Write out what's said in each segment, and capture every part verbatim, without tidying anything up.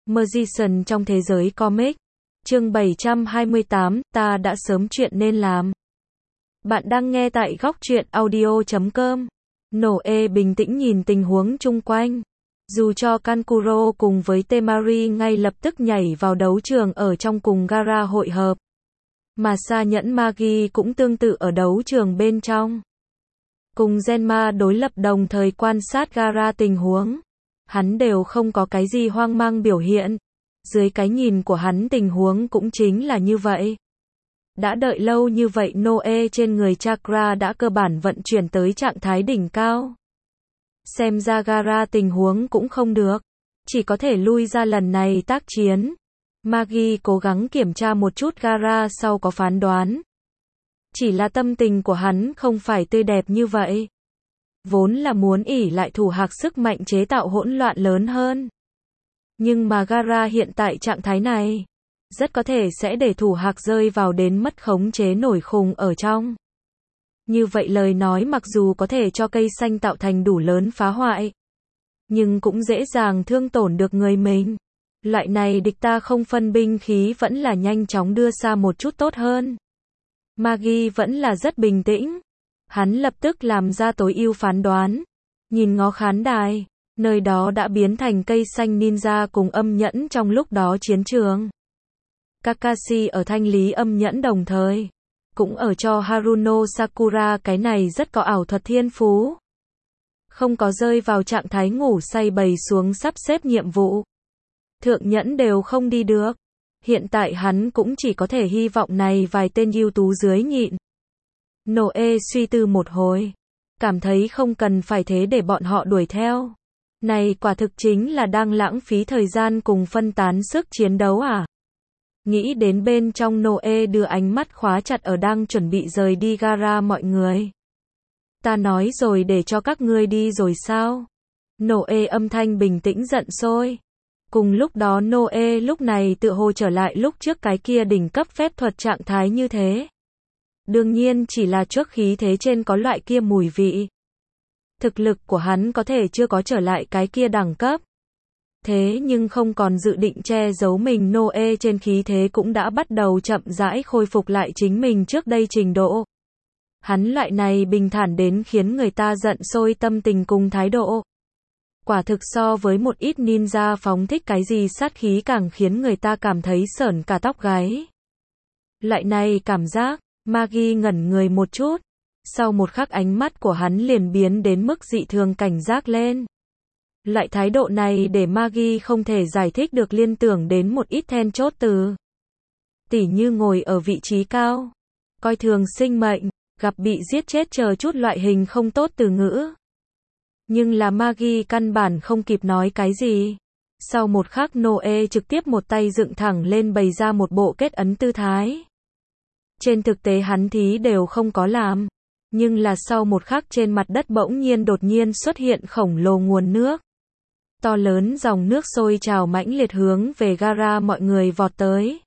Magician trong thế giới comic. Chương bảy trăm hai mươi tám, ta đã sớm chuyện nên làm. Bạn đang nghe tại góc truyện audio chấm com. Noe bình tĩnh nhìn tình huống chung quanh. Dù cho Kankuro cùng với Temari ngay lập tức nhảy vào đấu trường ở trong cùng gara hội hợp. Mà Sa Nhẫn Magi cũng tương tự ở đấu trường bên trong. Cùng Genma đối lập đồng thời quan sát gara tình huống. Hắn đều không có cái gì hoang mang biểu hiện. Dưới cái nhìn của hắn tình huống cũng chính là như vậy. Đã đợi lâu như vậy Noe trên người Chakra đã cơ bản vận chuyển tới trạng thái đỉnh cao. Xem ra gara tình huống cũng không được. Chỉ có thể lui ra lần này tác chiến. Magi cố gắng kiểm tra một chút gara sau có phán đoán. Chỉ là tâm tình của hắn không phải tươi đẹp như vậy. Vốn là muốn ỷ lại thủ hạc sức mạnh chế tạo hỗn loạn lớn hơn. Nhưng mà gara hiện tại trạng thái này, rất có thể sẽ để thủ hạc rơi vào đến mất khống chế nổi khùng ở trong. Như vậy lời nói mặc dù có thể cho cây xanh tạo thành đủ lớn phá hoại, nhưng cũng dễ dàng thương tổn được người mình. Loại này địch ta không phân binh khí vẫn là nhanh chóng đưa xa một chút tốt hơn. Magi vẫn là rất bình tĩnh. Hắn lập tức làm ra tối ưu phán đoán. Nhìn ngó khán đài, nơi đó đã biến thành cây xanh ninja cùng âm nhẫn trong lúc đó chiến trường. Kakashi ở thanh lý âm nhẫn đồng thời, cũng ở cho Haruno Sakura cái này rất có ảo thuật thiên phú. Không có rơi vào trạng thái ngủ say bày xuống sắp xếp nhiệm vụ. Thượng nhẫn đều không đi được. Hiện tại hắn cũng chỉ có thể hy vọng này vài tên ưu tú dưới nhịn. Noe suy tư một hồi, cảm thấy không cần phải thế để bọn họ đuổi theo. Này quả thực chính là đang lãng phí thời gian cùng phân tán sức chiến đấu à? Nghĩ đến bên trong Noe đưa ánh mắt khóa chặt ở đang chuẩn bị rời đi gara mọi người. Ta nói rồi để cho các ngươi đi rồi sao? Noe âm thanh bình tĩnh giận sôi. Cùng lúc đó Noe lúc này tự hồ trở lại lúc trước cái kia đỉnh cấp phép thuật trạng thái như thế. Đương nhiên chỉ là trước khí thế trên có loại kia mùi vị. Thực lực của hắn có thể chưa có trở lại cái kia đẳng cấp. Thế nhưng không còn dự định che giấu mình, Noe trên khí thế cũng đã bắt đầu chậm rãi khôi phục lại chính mình trước đây trình độ. Hắn loại này bình thản đến khiến người ta giận sôi tâm tình cùng thái độ. Quả thực so với một ít ninja phóng thích cái gì sát khí càng khiến người ta cảm thấy sởn cả tóc gáy. Loại này cảm giác, Magi ngẩn người một chút. Sau một khắc ánh mắt của hắn liền biến đến mức dị thường cảnh giác lên. Loại thái độ này để Magi không thể giải thích được, liên tưởng đến một ít then chốt từ. Tỉ như ngồi ở vị trí cao, coi thường sinh mệnh, gặp bị giết chết chờ chút loại hình không tốt từ ngữ. Nhưng là Magi căn bản không kịp nói cái gì. Sau một khắc Noe trực tiếp một tay dựng thẳng lên bày ra một bộ kết ấn tư thái. Trên thực tế hắn thí đều không có làm. Nhưng là sau một khắc trên mặt đất bỗng nhiên đột nhiên xuất hiện khổng lồ nguồn nước. To lớn dòng nước sôi trào mãnh liệt hướng về gara mọi người vọt tới.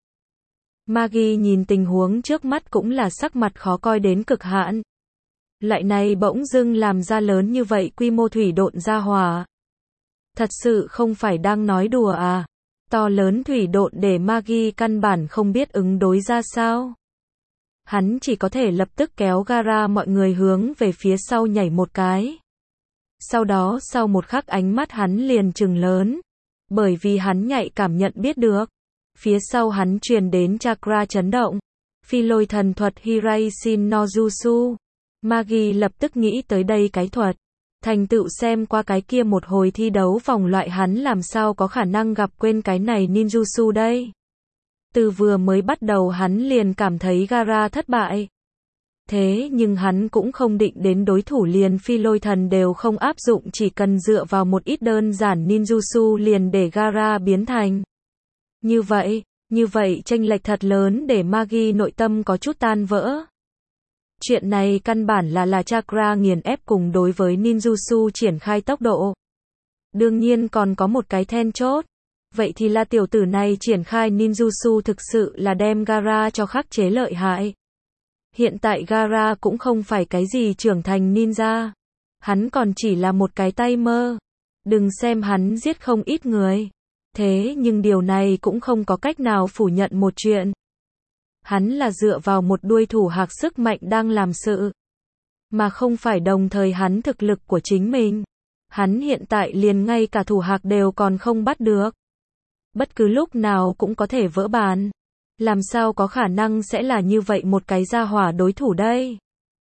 Magi nhìn tình huống trước mắt cũng là sắc mặt khó coi đến cực hạn. Lại này bỗng dưng làm ra lớn như vậy quy mô thủy độn ra hỏa. Thật sự không phải đang nói đùa à? To lớn thủy độn để Magi căn bản không biết ứng đối ra sao. Hắn chỉ có thể lập tức kéo gara mọi người hướng về phía sau nhảy một cái. Sau đó sau một khắc ánh mắt hắn liền trừng lớn. Bởi vì hắn nhạy cảm nhận biết được. Phía sau hắn truyền đến chakra chấn động. Phi lôi thần thuật Hiraishin no Jutsu. Magi lập tức nghĩ tới đây cái thuật. Thành tựu xem qua cái kia một hồi thi đấu vòng loại hắn làm sao có khả năng gặp quên cái này ninjutsu đây. Từ vừa mới bắt đầu hắn liền cảm thấy gara thất bại. Thế nhưng hắn cũng không định đến đối thủ liền phi lôi thần đều không áp dụng, chỉ cần dựa vào một ít đơn giản ninjutsu liền để gara biến thành. Như vậy, như vậy chênh lệch thật lớn để Magi nội tâm có chút tan vỡ. Chuyện này căn bản là là chakra nghiền ép cùng đối với ninjutsu triển khai tốc độ. Đương nhiên còn có một cái then chốt. Vậy thì là tiểu tử này triển khai ninjutsu thực sự là đem gara cho khắc chế lợi hại. Hiện tại gara cũng không phải cái gì trưởng thành ninja. Hắn còn chỉ là một cái tay mơ. Đừng xem hắn giết không ít người. Thế nhưng điều này cũng không có cách nào phủ nhận một chuyện. Hắn là dựa vào một đuôi thủ hạc sức mạnh đang làm sự. Mà không phải đồng thời hắn thực lực của chính mình. Hắn hiện tại liền ngay cả thủ hạc đều còn không bắt được. Bất cứ lúc nào cũng có thể vỡ bàn. Làm sao có khả năng sẽ là như vậy một cái gia hỏa đối thủ đây?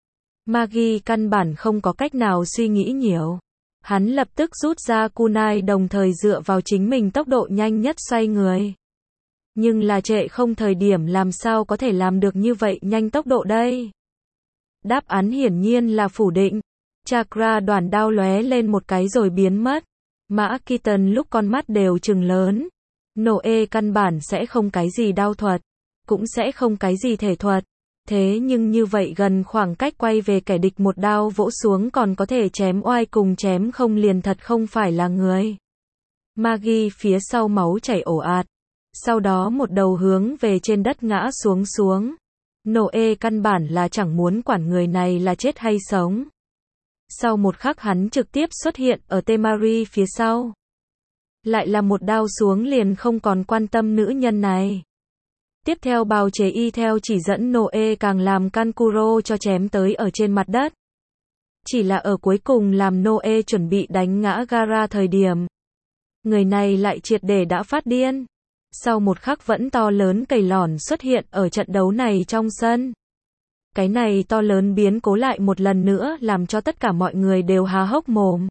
Magi căn bản không có cách nào suy nghĩ nhiều. Hắn lập tức rút ra kunai đồng thời dựa vào chính mình tốc độ nhanh nhất xoay người. Nhưng là trệ không thời điểm làm sao có thể làm được như vậy nhanh tốc độ đây? Đáp án hiển nhiên là phủ định. Chakra đoàn đao lóe lên một cái rồi biến mất. Mã Keaton lúc con mắt đều trừng lớn. Noe căn bản sẽ không cái gì đao thuật. Cũng sẽ không cái gì thể thuật. Thế nhưng như vậy gần khoảng cách quay về kẻ địch một đao vỗ xuống còn có thể chém oai cùng chém không liền thật không phải là người. Magi phía sau máu chảy ồ ạt. Sau đó một đầu hướng về trên đất ngã xuống xuống. Noe căn bản là chẳng muốn quản người này là chết hay sống. Sau một khắc hắn trực tiếp xuất hiện ở Temari phía sau. Lại là một đao xuống liền không còn quan tâm nữ nhân này. Tiếp theo bào chế y theo chỉ dẫn Noe càng làm Kankuro cho chém tới ở trên mặt đất. Chỉ là ở cuối cùng làm Noe chuẩn bị đánh ngã Gara thời điểm. Người này lại triệt để đã phát điên. Sau một khắc vẫn to lớn cầy lỏn xuất hiện ở trận đấu này trong sân. Cái này to lớn biến cố lại một lần nữa làm cho tất cả mọi người đều há hốc mồm.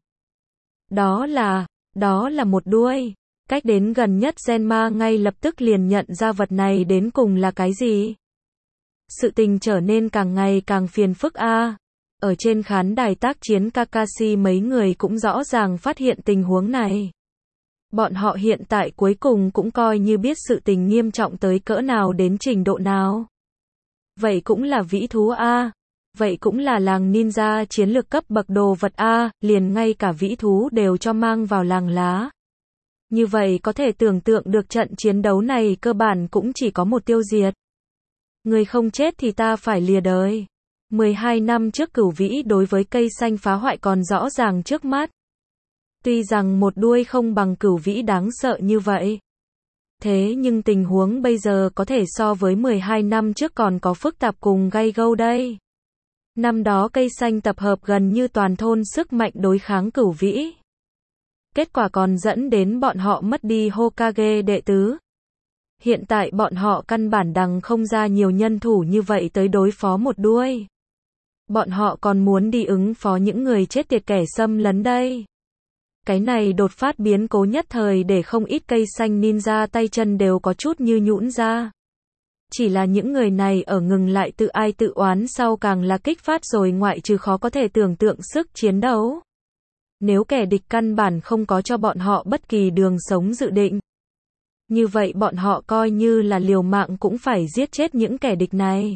Đó là, đó là một đuôi. Cách đến gần nhất Genma ngay lập tức liền nhận ra vật này đến cùng là cái gì. Sự tình trở nên càng ngày càng phiền phức a. À. Ở trên khán đài tác chiến Kakashi mấy người cũng rõ ràng phát hiện tình huống này. Bọn họ hiện tại cuối cùng cũng coi như biết sự tình nghiêm trọng tới cỡ nào đến trình độ nào. Vậy cũng là vĩ thú a. À. Vậy cũng là làng ninja chiến lược cấp bậc đồ vật a, à. Liền ngay cả vĩ thú đều cho mang vào làng lá. Như vậy có thể tưởng tượng được trận chiến đấu này cơ bản cũng chỉ có một tiêu diệt. Người không chết thì ta phải lìa đời. mười hai năm trước cửu vĩ đối với cây xanh phá hoại còn rõ ràng trước mắt. Tuy rằng một đuôi không bằng cửu vĩ đáng sợ như vậy. Thế nhưng tình huống bây giờ có thể so với mười hai năm trước còn có phức tạp cùng gay gâu đây. Năm đó cây xanh tập hợp gần như toàn thôn sức mạnh đối kháng cửu vĩ. Kết quả còn dẫn đến bọn họ mất đi Hokage đệ tứ. Hiện tại bọn họ căn bản đằng không ra nhiều nhân thủ như vậy tới đối phó một đuôi. Bọn họ còn muốn đi ứng phó những người chết tiệt kẻ xâm lấn đây. Cái này đột phát biến cố nhất thời để không ít cây xanh ninja tay chân đều có chút như nhũn ra. Chỉ là những người này ở ngừng lại tự ai tự oán sau càng là kích phát rồi ngoại trừ khó có thể tưởng tượng sức chiến đấu. Nếu kẻ địch căn bản không có cho bọn họ bất kỳ đường sống dự định. Như vậy bọn họ coi như là liều mạng cũng phải giết chết những kẻ địch này.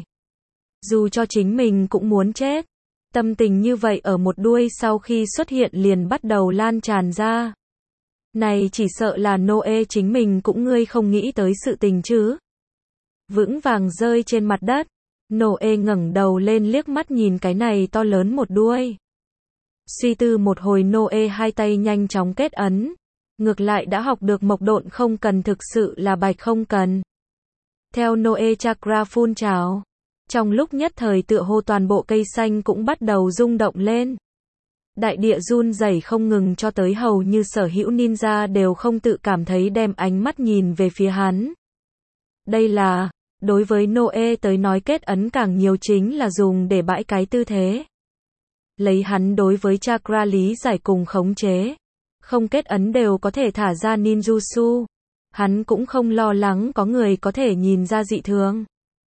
Dù cho chính mình cũng muốn chết. Tâm tình như vậy ở một đuôi sau khi xuất hiện liền bắt đầu lan tràn ra. Này chỉ sợ là Noe chính mình cũng ngươi không nghĩ tới sự tình chứ. Vững vàng rơi trên mặt đất. Noe ngẩng đầu lên liếc mắt nhìn cái này to lớn một đuôi. Suy tư một hồi Noe hai tay nhanh chóng kết ấn. Ngược lại đã học được mộc độn không cần thực sự là bạch không cần. Theo Noe chakra phun trào. Trong lúc nhất thời tựa hồ toàn bộ cây xanh cũng bắt đầu rung động lên. Đại địa run rẩy không ngừng cho tới hầu như sở hữu ninja đều không tự cảm thấy đem ánh mắt nhìn về phía hắn. Đây là, đối với Noe tới nói kết ấn càng nhiều chính là dùng để bãi cái tư thế. Lấy hắn đối với chakra lý giải cùng khống chế. Không kết ấn đều có thể thả ra ninjutsu. Hắn cũng không lo lắng có người có thể nhìn ra dị thường.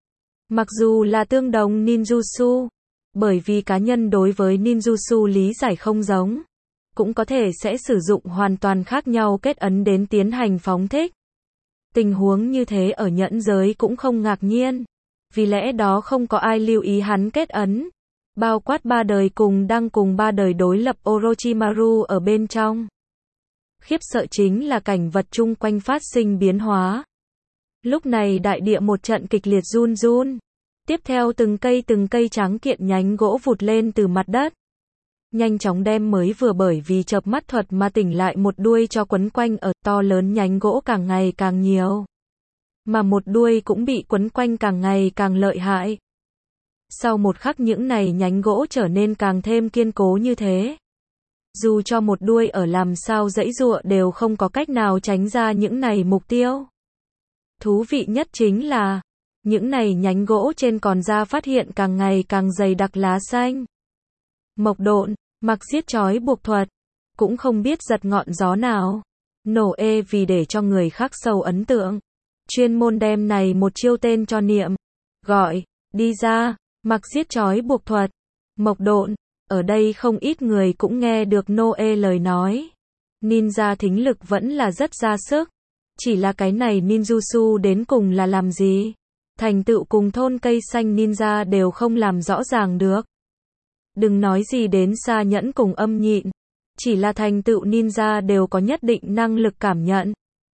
Mặc dù là tương đồng ninjutsu, bởi vì cá nhân đối với ninjutsu lý giải không giống, cũng có thể sẽ sử dụng hoàn toàn khác nhau kết ấn đến tiến hành phóng thích. Tình huống như thế ở nhẫn giới cũng không ngạc nhiên, vì lẽ đó không có ai lưu ý hắn kết ấn, bao quát ba đời cùng đang cùng ba đời đối lập Orochimaru ở bên trong. Khiếp sợ chính là cảnh vật chung quanh phát sinh biến hóa. Lúc này đại địa một trận kịch liệt run run. Tiếp theo từng cây từng cây tráng kiện nhánh gỗ vụt lên từ mặt đất. nhanh chóng đem mới vừa bởi vì chợp mắt thuật mà tỉnh lại một đuôi cho quấn quanh ở to lớn nhánh gỗ càng ngày càng nhiều. Mà một đuôi cũng bị quấn quanh càng ngày càng lợi hại. Sau một khắc những này nhánh gỗ trở nên càng thêm kiên cố như thế. Dù cho một đuôi ở làm sao giãy giụa đều không có cách nào tránh ra những này mục tiêu. Thú vị nhất chính là, những này nhánh gỗ trên còn ra phát hiện càng ngày càng dày đặc lá xanh. Mộc độn, mặc giết chói buộc thuật, cũng không biết giật ngọn gió nào. Nổ ê vì để cho người khác sâu ấn tượng. Chuyên môn đem này một chiêu tên cho niệm. Gọi, đi ra, mặc giết chói buộc thuật. Mộc độn, ở đây không ít người cũng nghe được Noe lời nói. Ninja thính lực vẫn là rất ra sức. Chỉ là cái này ninjutsu đến cùng là làm gì? Thành tựu cùng thôn cây xanh ninja đều không làm rõ ràng được. Đừng nói gì đến xa nhẫn cùng âm nhịn. Chỉ là thành tựu ninja đều có nhất định năng lực cảm nhận.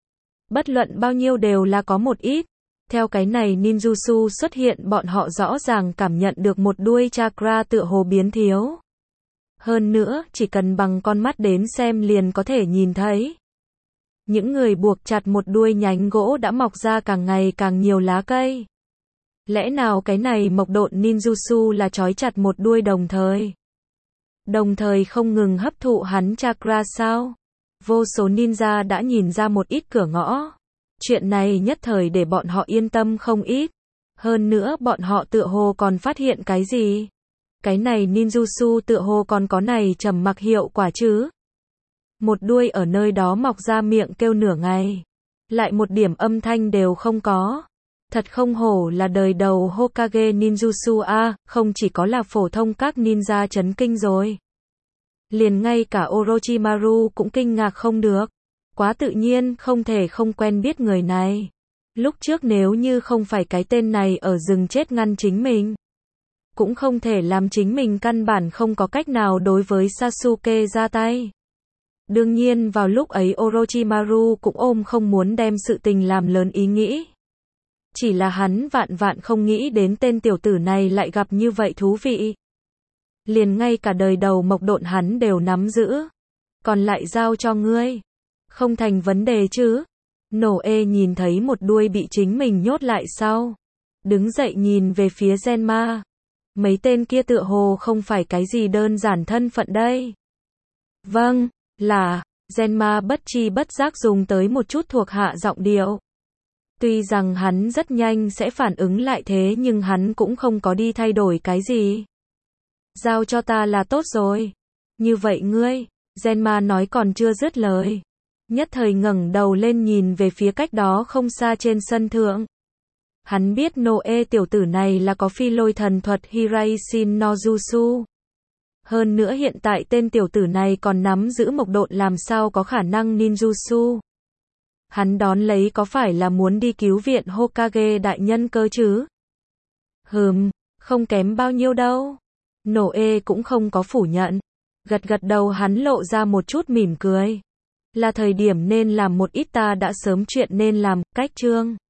Bất luận bao nhiêu đều là có một ít. Theo cái này ninjutsu xuất hiện bọn họ rõ ràng cảm nhận được một đuôi chakra tựa hồ biến thiếu. Hơn nữa, chỉ cần bằng con mắt đến xem liền có thể nhìn thấy. Những người buộc chặt một đuôi nhánh gỗ đã mọc ra càng ngày càng nhiều lá cây. Lẽ nào cái này mộc độn ninjutsu là trói chặt một đuôi đồng thời? Đồng thời không ngừng hấp thụ hắn chakra sao? Vô số ninja đã nhìn ra một ít cửa ngõ. Chuyện này nhất thời để bọn họ yên tâm không ít. Hơn nữa bọn họ tựa hồ còn phát hiện cái gì? Cái này ninjutsu tựa hồ còn có này trầm mặc hiệu quả chứ? Một đuôi ở nơi đó mọc ra miệng kêu nửa ngày. Lại một điểm âm thanh đều không có. Thật không hổ là đời đầu Hokage ninjutsu a, không chỉ có là phổ thông các ninja chấn kinh rồi. Liền ngay cả Orochimaru cũng kinh ngạc không được. Quá tự nhiên, không thể không quen biết người này. Lúc trước nếu như không phải cái tên này ở rừng chết ngăn chính mình, cũng không thể làm chính mình căn bản không có cách nào đối với Sasuke ra tay. Đương nhiên vào lúc ấy Orochimaru cũng ôm không muốn đem sự tình làm lớn ý nghĩ. Chỉ là hắn vạn vạn không nghĩ đến tên tiểu tử này lại gặp như vậy thú vị. Liền ngay cả đời đầu mộc độn hắn đều nắm giữ. Còn lại giao cho ngươi. Không thành vấn đề chứ. Nổ ê nhìn thấy một đuôi bị chính mình nhốt lại sau. Đứng dậy nhìn về phía Genma. Mấy tên kia tựa hồ không phải cái gì đơn giản thân phận đây. Vâng, là, Genma bất chi bất giác dùng tới một chút thuộc hạ giọng điệu. Tuy rằng hắn rất nhanh sẽ phản ứng lại thế nhưng hắn cũng không có đi thay đổi cái gì. Giao cho ta là tốt rồi. Như vậy ngươi, Genma nói còn chưa dứt lời. Nhất thời ngẩng đầu lên nhìn về phía cách đó không xa trên sân thượng. Hắn biết Noe tiểu tử này là có phi lôi thần thuật Hiraishin no Jutsu. Hơn nữa hiện tại tên tiểu tử này còn nắm giữ mộc độn làm sao có khả năng ninjutsu. Hắn đón lấy có phải là muốn đi cứu viện Hokage đại nhân cơ chứ? Hừm, không kém bao nhiêu đâu. Noe cũng không có phủ nhận. Gật gật đầu hắn lộ ra một chút mỉm cười. Là thời điểm nên làm một ít ta đã sớm chuyện nên làm, cách chương.